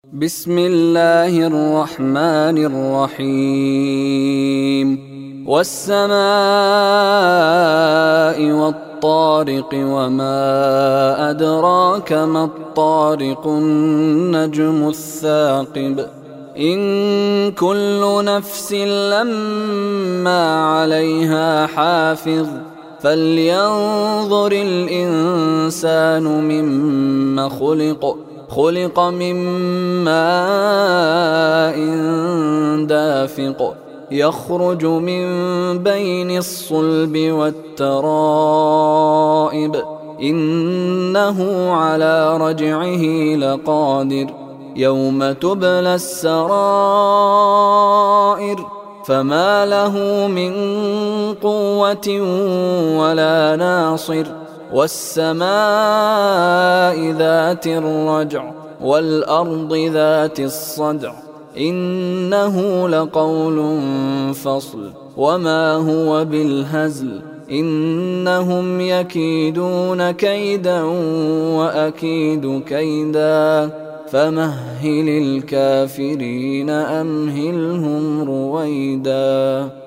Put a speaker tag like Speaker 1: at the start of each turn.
Speaker 1: بسم الله الرحمن الرحيم والسماء والطارق وما أدراك ما الطارق النجم الثاقب إن كل نفس لما عليها حافظ فلينظر الإنسان مما خلق من ماء دافق يخرج من بين الصلب والترائب إنه على رجعه لقادر يوم تبلى السرائر فما له من قوة ولا ناصر والسماء ذات الرجع والأرض ذات الصدع إنه لقول فصل وما هو بالهزل إنهم يكيدون كيدا وأكيد كيدا فمهل الكافرين أمهلهم رويدا.